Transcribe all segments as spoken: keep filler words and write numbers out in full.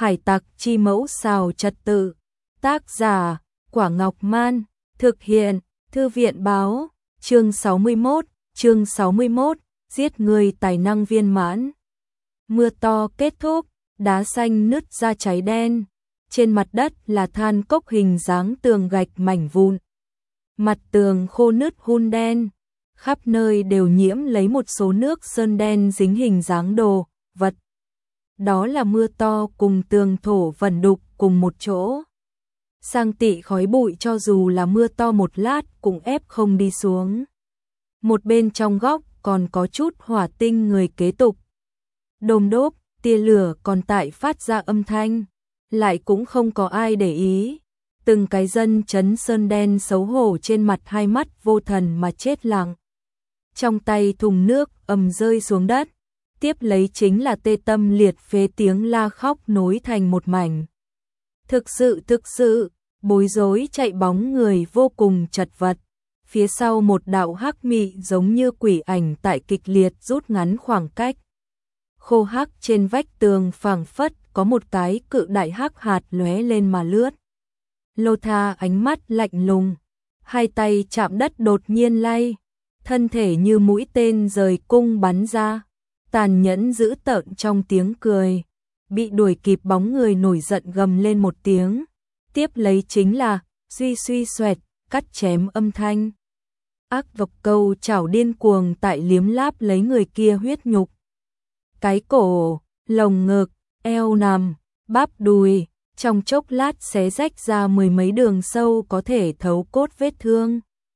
Hải tặc chi mẫu xào trật tự. Tác giả, Quả Ngọc Man. Thực hiện, Thư viện báo. Chương sáu mươi mốt, chương sáu mươi mốt, giết người tài năng viên mãn. Mưa to kết thúc, đá xanh nứt ra cháy đen. Trên mặt đất là than cốc hình dáng tường gạch mảnh vụn. Mặt tường khô nứt hun đen. Khắp nơi đều nhiễm lấy một số nước sơn đen dính hình dáng đồ, vật. Đó là mưa to cùng tường thổ vẩn đục cùng một chỗ. Sang tị khói bụi cho dù là mưa to một lát cũng ép không đi xuống. Một bên trong góc còn có chút hỏa tinh người kế tục. Đôm đốp, tia lửa còn tại phát ra âm thanh, lại cũng không có ai để ý. Từng cái dân chấn sơn đen xấu hổ trên mặt hai mắt vô thần mà chết lặng. Trong tay thùng nước ầm rơi xuống đất, tiếp lấy chính là tê tâm liệt phế tiếng la khóc nối thành một mảnh. Thực sự thực sự, bối rối chạy bóng người vô cùng chật vật. Phía sau một đạo hắc mị giống như quỷ ảnh tại kịch liệt rút ngắn khoảng cách. Khô hắc trên vách tường phảng phất có một cái cự đại hắc hạt lóe lên mà lướt. Lô Tha ánh mắt lạnh lùng, hai tay chạm đất đột nhiên lay, thân thể như mũi tên rời cung bắn ra, tàn nhẫn dữ tợn trong tiếng cười. Bị đuổi kịp bóng người nổi giận gầm lên một tiếng, tiếp lấy chính là suy suy xoẹt, cắt chém âm thanh. Ác độc câu chảo điên cuồng tại liếm láp lấy người kia huyết nhục. Cái cổ, lồng ngực, eo nằm, bắp đùi, trong chốc lát xé rách ra mười mấy đường sâu có thể thấu cốt vết thương.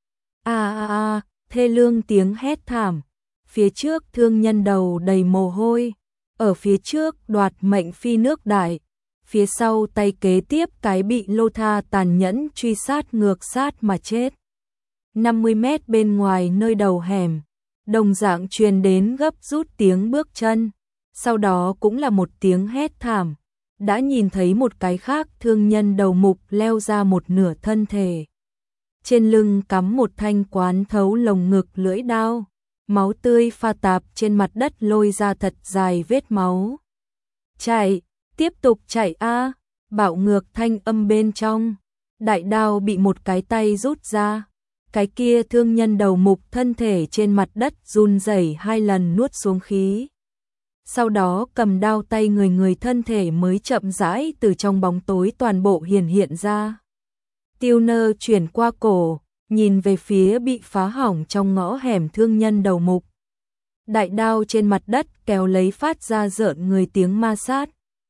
A a a, thê lương tiếng hét thảm. Phía trước thương nhân đầu đầy mồ hôi, ở phía trước đoạt mệnh phi nước đại, phía sau tay kế tiếp cái bị Lô Tha tàn nhẫn truy sát ngược sát mà chết. năm mươi mét bên ngoài nơi đầu hẻm, đồng dạng truyền đến gấp rút tiếng bước chân, sau đó cũng là một tiếng hét thảm. Đã nhìn thấy một cái khác thương nhân đầu mục leo ra một nửa thân thể. Trên lưng cắm một thanh quán thấu lồng ngực lưỡi đao, máu tươi pha tạp trên mặt đất lôi ra thật dài vết máu. Chạy, tiếp tục chạy a, bạo ngược thanh âm bên trong. Đại đao bị một cái tay rút ra. Cái kia thương nhân đầu mục thân thể trên mặt đất run rẩy hai lần nuốt xuống khí. Sau đó cầm đao tay người người thân thể mới chậm rãi từ trong bóng tối toàn bộ hiển hiện ra. Tiêu Nơ chuyển qua cổ, nhìn về phía bị phá hỏng trong ngõ hẻm thương nhân đầu mục. Đại đao trên mặt đất kéo lấy phát ra rợn người tiếng ma sát.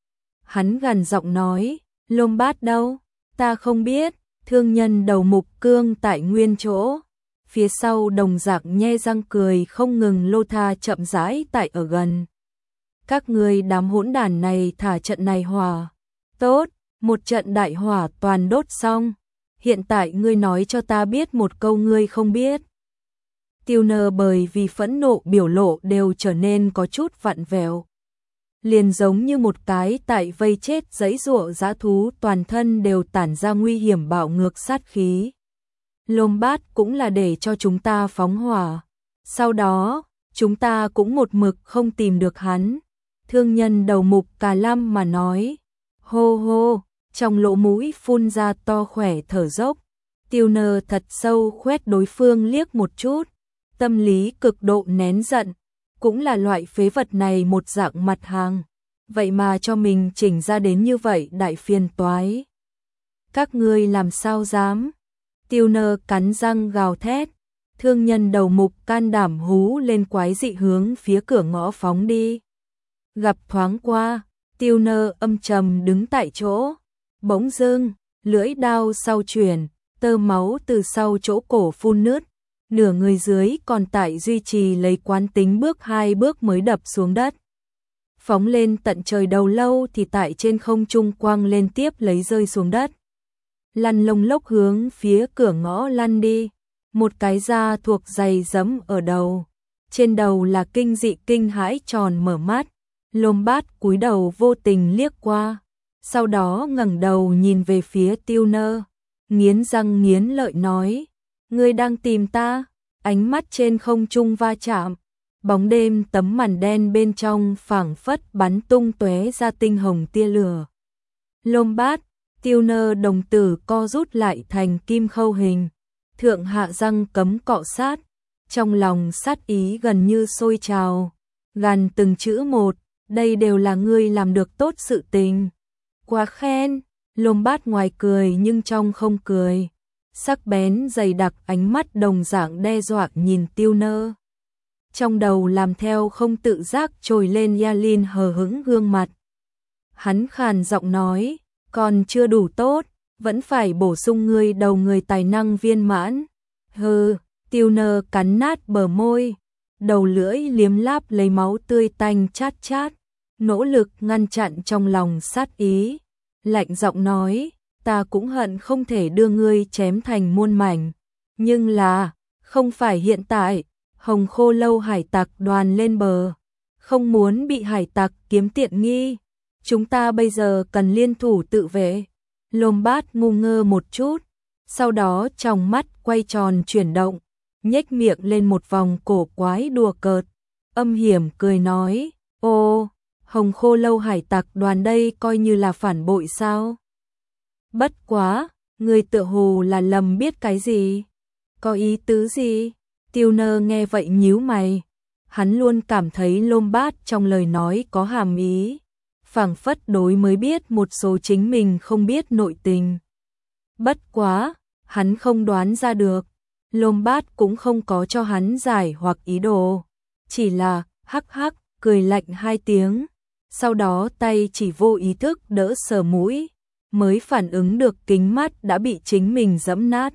Hắn gằn giọng nói, Lôm Bát đâu? Ta không biết. Thương nhân đầu mục cương tại nguyên chỗ. Phía sau đồng dạng nhe răng cười không ngừng. Lô Tha chậm rãi tại ở gần. Các ngươi đám hỗn đản này thả trận này hỏa. Tốt, một trận đại hỏa toàn đốt xong. Hiện tại ngươi nói cho ta biết một câu ngươi không biết. Tiêu Nơ bởi vì phẫn nộ biểu lộ đều trở nên có chút vặn vẹo. Liền giống như một cái tại vây chết giãy giụa dã thú, toàn thân đều tản ra nguy hiểm bạo ngược sát khí. Lôm Bát cũng là để cho chúng ta phóng hỏa. Sau đó, chúng ta cũng một mực không tìm được hắn. Thương nhân đầu mục Cà Lâm mà nói. Hô hô, trong lỗ mũi phun ra to khỏe thở dốc. Tiêu Nơ thật sâu khoét đối phương liếc một chút. Tâm lý cực độ nén giận. Cũng là loại phế vật này một dạng mặt hàng. Vậy mà cho mình chỉnh ra đến như vậy đại phiền toái. Các ngươi làm sao dám? Tiêu Nơ cắn răng gào thét. Thương nhân đầu mục can đảm hú lên quái dị hướng phía cửa ngõ phóng đi. Gặp thoáng qua, Tiêu Nơ âm trầm đứng tại chỗ. Bỗng dưng, lưỡi đao sau chuyển, tơ máu từ sau chỗ cổ phun nứt. Nửa người dưới còn tại duy trì lấy quán tính bước hai bước mới đập xuống đất. Phóng lên tận trời đầu lâu thì tại trên không trung quang lên tiếp lấy rơi xuống đất. Lăn lông lốc hướng phía cửa ngõ lăn đi. Một cái da thuộc giày giẫm ở đầu. Trên đầu là kinh dị kinh hãi tròn mở mắt. Lôm Bát cúi đầu vô tình liếc qua. Sau đó ngẩng đầu nhìn về phía Tiêu Nơ. Nghiến răng nghiến lợi nói. Ngươi đang tìm ta? Ánh mắt trên không trung va chạm. Bóng đêm tấm màn đen bên trong phảng phất bắn tung tóe ra tinh hồng tia lửa. Lôm bát, Tiêu Nơ đồng tử co rút lại thành kim khâu hình, thượng hạ răng cấm cọ sát, trong lòng sát ý gần như sôi trào, gằn từng chữ một, đây đều là ngươi làm được tốt sự tình. Quá khen, Lôm bát ngoài cười nhưng trong không cười, sắc bén dày đặc ánh mắt đồng dạng đe dọa nhìn Tiêu Nơ. Trong đầu làm theo không tự giác trồi lên Yalin hờ hững gương mặt. Hắn khàn giọng nói, còn chưa đủ tốt, vẫn phải bổ sung ngươi đầu người tài năng viên mãn. Hừ, Tiêu Nơ cắn nát bờ môi, đầu lưỡi liếm láp lấy máu tươi tanh chát chát, nỗ lực ngăn chặn trong lòng sát ý. Lạnh giọng nói, ta cũng hận không thể đưa ngươi chém thành muôn mảnh, nhưng là, không phải hiện tại. Hồng Khô Lâu hải tặc đoàn lên bờ, không muốn bị hải tặc kiếm tiện nghi, chúng ta bây giờ cần liên thủ tự vệ. Lôm bát ngu ngơ một chút, sau đó trong mắt quay tròn chuyển động, nhếch miệng lên một vòng cổ quái đùa cợt, âm hiểm cười nói, ô, Hồng Khô Lâu hải tặc đoàn đây coi như là phản bội sao? Bất quá, người tựa hồ là lầm biết cái gì? Có ý tứ gì? Tiêu Nơ nghe vậy nhíu mày, hắn luôn cảm thấy Lôm bát trong lời nói có hàm ý, phảng phất đối mới biết một số chính mình không biết nội tình. Bất quá, hắn không đoán ra được, Lôm bát cũng không có cho hắn giải hoặc ý đồ, chỉ là hắc hắc cười lạnh hai tiếng, sau đó tay chỉ vô ý thức đỡ sờ mũi, mới phản ứng được kính mắt đã bị chính mình giẫm nát.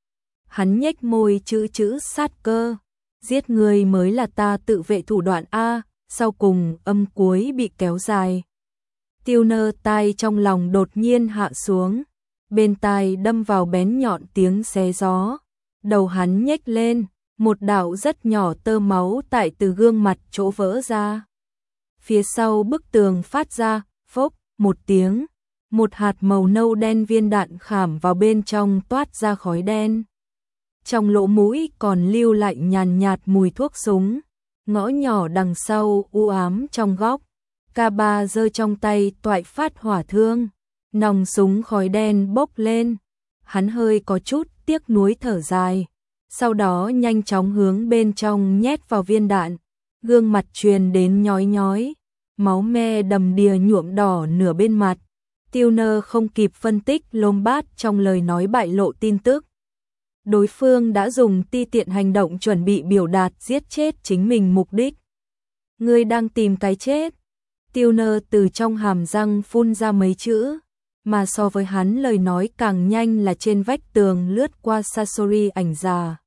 Hắn nhếch môi chữ chữ sát cơ, giết người mới là ta tự vệ thủ đoạn a, sau cùng âm cuối bị kéo dài. Tiêu Nơ tai trong lòng đột nhiên hạ xuống, bên tai đâm vào bén nhọn tiếng xé gió, đầu hắn nhếch lên, một đạo rất nhỏ tơ máu tại từ gương mặt chỗ vỡ ra. Phía sau bức tường phát ra, phốc, một tiếng, một hạt màu nâu đen viên đạn khảm vào bên trong toát ra khói đen. Trong lỗ mũi còn lưu lại nhàn nhạt mùi thuốc súng, ngõ nhỏ đằng sau u ám trong góc, ca ba giơ trong tay toại phát hỏa thương, nòng súng khói đen bốc lên, hắn hơi có chút tiếc nuối thở dài, sau đó nhanh chóng hướng bên trong nhét vào viên đạn, gương mặt truyền đến nhói nhói, máu me đầm đìa nhuộm đỏ nửa bên mặt. Tiêu Nơ không kịp phân tích Lôm bát trong lời nói bại lộ tin tức. Đối phương đã dùng ti tiện hành động chuẩn bị biểu đạt giết chết chính mình mục đích. Ngươi đang tìm cái chết. Tiêu Nơ từ trong hàm răng phun ra mấy chữ, mà so với hắn lời nói càng nhanh là trên vách tường lướt qua Sasori ảnh già.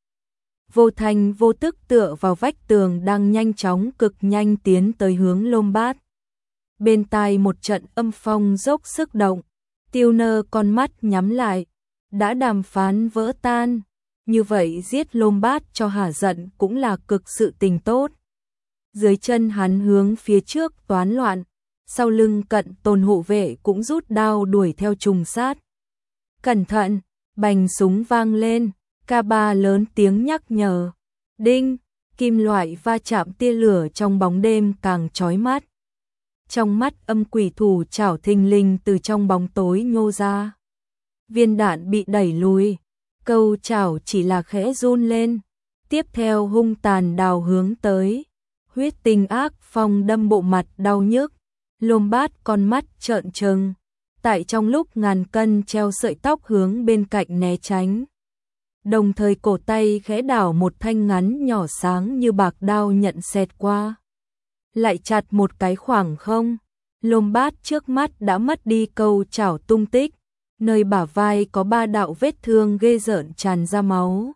Vô thành vô tức tựa vào vách tường đang nhanh chóng cực nhanh tiến tới hướng Lôm bát. Bên tai một trận âm phong dốc sức động, Tiêu Nơ con mắt nhắm lại, đã đàm phán vỡ tan, như vậy giết Lôm bát cho hả giận cũng là cực sự tình tốt. Dưới chân hắn hướng phía trước toán loạn, sau lưng cận tồn hộ vệ cũng rút đao đuổi theo trùng sát. Cẩn thận, bành súng vang lên, ca ba lớn tiếng nhắc nhở. Đinh, kim loại va chạm tia lửa trong bóng đêm càng chói mắt. Trong mắt âm quỷ thủ chảo thình lình từ trong bóng tối nhô ra. Viên đạn bị đẩy lùi, câu chảo chỉ là khẽ run lên, tiếp theo hung tàn đào hướng tới. Huyết tinh ác phong đâm bộ mặt đau nhức, Lôm bát con mắt trợn trừng, tại trong lúc ngàn cân treo sợi tóc hướng bên cạnh né tránh. Đồng thời cổ tay khẽ đảo một thanh ngắn nhỏ sáng như bạc đao nhận xẹt qua. Lại chặt một cái khoảng không, Lôm bát trước mắt đã mất đi câu chảo tung tích, nơi bả vai có ba đạo vết thương ghê rợn tràn ra máu.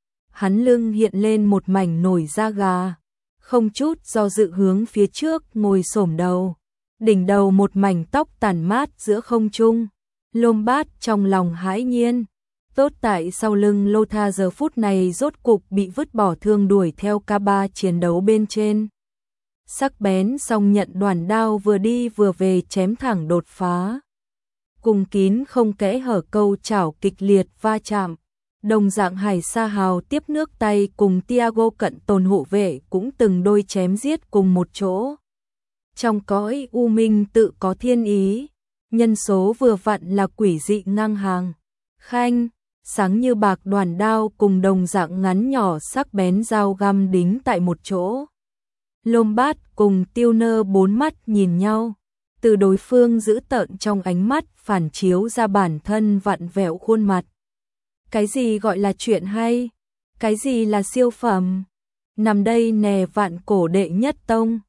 Hắn lưng hiện lên một mảnh nổi da gà, không chút do dự hướng phía trước ngồi xổm đầu, đỉnh đầu một mảnh tóc tàn mát giữa không trung. Lôm bát trong lòng hãi nhiên, tốt tại sau lưng Lô Tha giờ phút này rốt cục bị vứt bỏ thương đuổi theo ca ba chiến đấu bên trên. Sắc bén song nhận đoàn đao vừa đi vừa về chém thẳng đột phá. Cùng kín không kẽ hở câu chảo kịch liệt va chạm. Đồng dạng Hải Sa Hào tiếp nước tay cùng Tiago cận tồn hộ vệ cũng từng đôi chém giết cùng một chỗ. Trong cõi u minh tự có thiên ý, nhân số vừa vặn là quỷ dị ngang hàng. Khanh, sáng như bạc đoàn đao cùng đồng dạng ngắn nhỏ sắc bén dao găm đính tại một chỗ. Lôm Bát cùng Tiêu Nơ bốn mắt nhìn nhau, từ đối phương dữ tợn trong ánh mắt phản chiếu ra bản thân vặn vẹo khuôn mặt. Cái gì gọi là chuyện hay? Cái gì là siêu phẩm? Nằm đây nè vạn cổ đệ nhất tông.